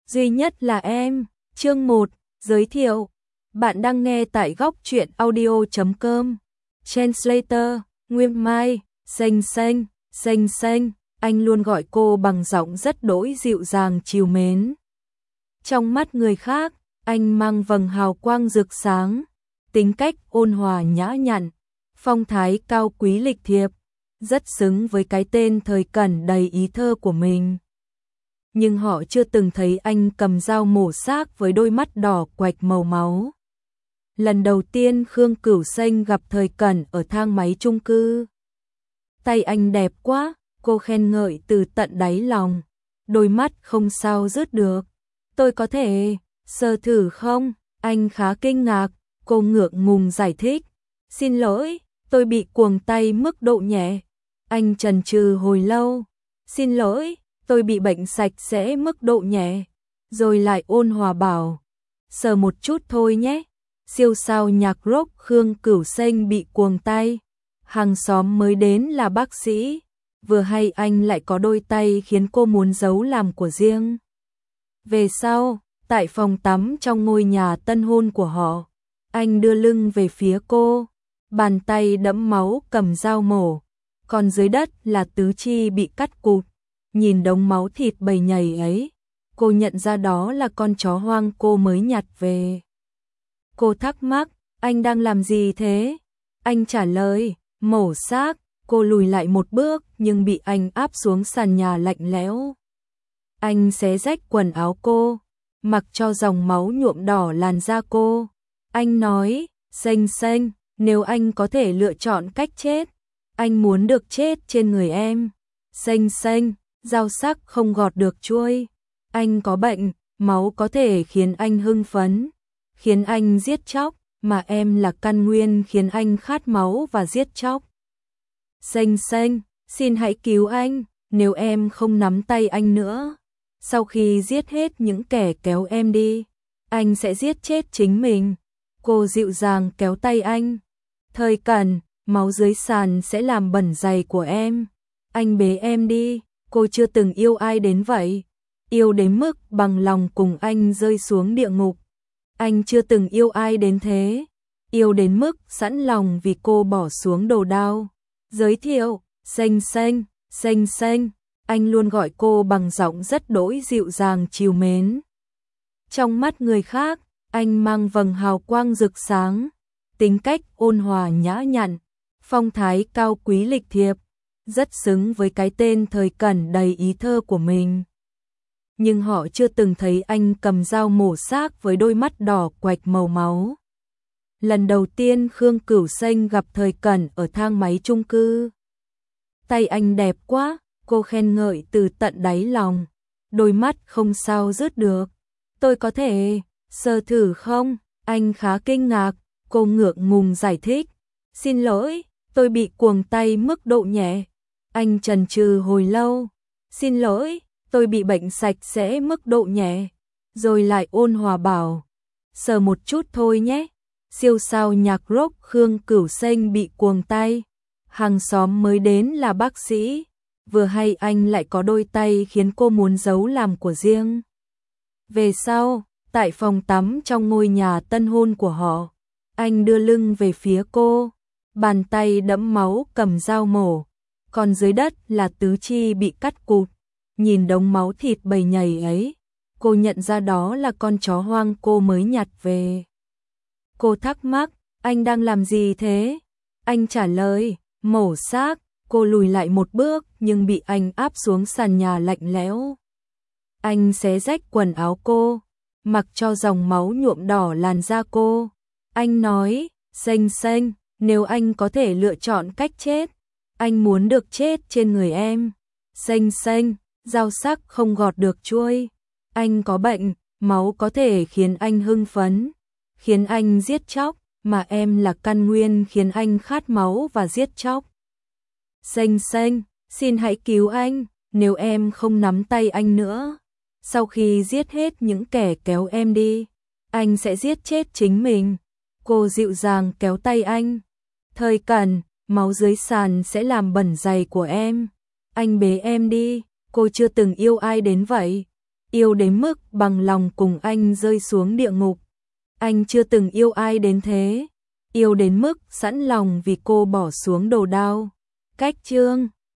duy nhất là em. Chương 1, giới thiệu. Bạn đang nghe tại góc truyện audio.com. Translator, Nguyên Mai, xanh xanh, anh luôn gọi cô bằng giọng rất đỗi dịu dàng trìu mến. Trong mắt người khác, anh mang vầng hào quang rực sáng, tính cách ôn hòa nhã nhặn, phong thái cao quý lịch thiệp, rất xứng với cái tên thời cẩn đầy ý thơ của mình. Nhưng họ chưa từng thấy anh cầm dao mổ xác với đôi mắt đỏ quạch màu máu. Lần đầu tiên Khương Cửu Xanh gặp thời cẩn ở thang máy chung cư. Tay anh đẹp quá, cô khen ngợi từ tận đáy lòng, đôi mắt không sao dứt được. Tôi có thể sờ thử không? Anh khá kinh ngạc, cô ngượng ngùng giải thích. Xin lỗi, tôi bị cuồng tay mức độ nhẹ. Anh chần chừ hồi lâu. Xin lỗi, tôi bị bệnh sạch sẽ mức độ nhẹ. Rồi lại ôn hòa bảo, sờ một chút thôi nhé. Siêu sao nhạc rock Khương Cửu Xanh bị cuồng tay. Hàng xóm mới đến là bác sĩ. Vừa hay anh lại có đôi tay khiến cô muốn giấu làm của riêng. Về sau, tại phòng tắm trong ngôi nhà tân hôn của họ, anh đưa lưng về phía cô, bàn tay đẫm máu cầm dao mổ, còn dưới đất là tứ chi bị cắt cụt. Nhìn đống máu thịt bầy nhầy ấy, cô nhận ra đó là con chó hoang cô mới nhặt về. Cô thắc mắc, anh đang làm gì thế? Anh trả lời, mổ xác. Cô lùi lại một bước nhưng bị anh áp xuống sàn nhà lạnh lẽo. Anh xé rách quần áo cô, mặc cho dòng máu nhuộm đỏ làn da cô. Anh nói, xanh, nếu anh có thể lựa chọn cách chết, anh muốn được chết trên người em. Xanh, dao sắc không gọt được chuôi. Anh có bệnh, máu có thể khiến anh hưng phấn, khiến anh giết chóc, mà em là căn nguyên khiến anh khát máu và giết chóc. Xanh, xin hãy cứu anh, nếu em không nắm tay anh nữa. Sau khi giết hết những kẻ kéo em đi, anh sẽ giết chết chính mình. Cô dịu dàng kéo tay anh. Thời cẩn, máu dưới sàn sẽ làm bẩn giày của em. Anh bế em đi, cô chưa từng yêu ai đến vậy. Yêu đến mức bằng lòng cùng anh rơi xuống địa ngục. Anh chưa từng yêu ai đến thế. Yêu đến mức sẵn lòng vì cô bỏ xuống đồ đao. Giới thiệu, xanh, anh luôn gọi cô bằng giọng rất đỗi dịu dàng trìu mến. Trong mắt người khác, anh mang vầng hào quang rực sáng, tính cách ôn hòa nhã nhặn, phong thái cao quý lịch thiệp, rất xứng với cái tên thời cẩn đầy ý thơ của mình. Nhưng họ chưa từng thấy anh cầm dao mổ xác với đôi mắt đỏ quạch màu máu. Lần đầu tiên Khương Cửu Xanh gặp thời cẩn ở thang máy chung cư. Tay anh đẹp quá, cô khen ngợi từ tận đáy lòng, đôi mắt không sao dứt được. Tôi có thể sờ thử không? Anh khá kinh ngạc, cô ngượng ngùng giải thích. Xin lỗi, tôi bị cuồng tay mức độ nhẹ. Anh chần chừ hồi lâu. Xin lỗi, tôi bị bệnh sạch sẽ mức độ nhẹ. Rồi lại ôn hòa bảo, sờ một chút thôi nhé. Siêu sao nhạc rock Khương Cửu Xanh bị cuồng tay. Hàng xóm mới đến là bác sĩ. Vừa hay anh lại có đôi tay khiến cô muốn giấu làm của riêng. Về sau, tại phòng tắm trong ngôi nhà tân hôn của họ, anh đưa lưng về phía cô, bàn tay đẫm máu cầm dao mổ, còn dưới đất là tứ chi bị cắt cụt. Nhìn đống máu thịt bầy nhầy ấy, cô nhận ra đó là con chó hoang cô mới nhặt về. Cô thắc mắc, anh đang làm gì thế? Anh trả lời, mổ xác. Cô lùi lại một bước nhưng bị anh áp xuống sàn nhà lạnh lẽo. Anh xé rách quần áo cô, mặc cho dòng máu nhuộm đỏ làn da cô. Anh nói, xanh, nếu anh có thể lựa chọn cách chết, anh muốn được chết trên người em. Xanh, dao sắc không gọt được chuôi. Anh có bệnh, máu có thể khiến anh hưng phấn, khiến anh giết chóc, mà em là căn nguyên khiến anh khát máu và giết chóc. Xanh, xin hãy cứu anh, nếu em không nắm tay anh nữa. Sau khi giết hết những kẻ kéo em đi, anh sẽ giết chết chính mình. Cô dịu dàng kéo tay anh. Thời cẩn, máu dưới sàn sẽ làm bẩn giày của em. Anh bế em đi, cô chưa từng yêu ai đến vậy. yêu đến mức bằng lòng cùng anh rơi xuống địa ngục. Anh chưa từng yêu ai đến thế, yêu đến mức sẵn lòng vì cô bỏ xuống đồ đao. Cách chương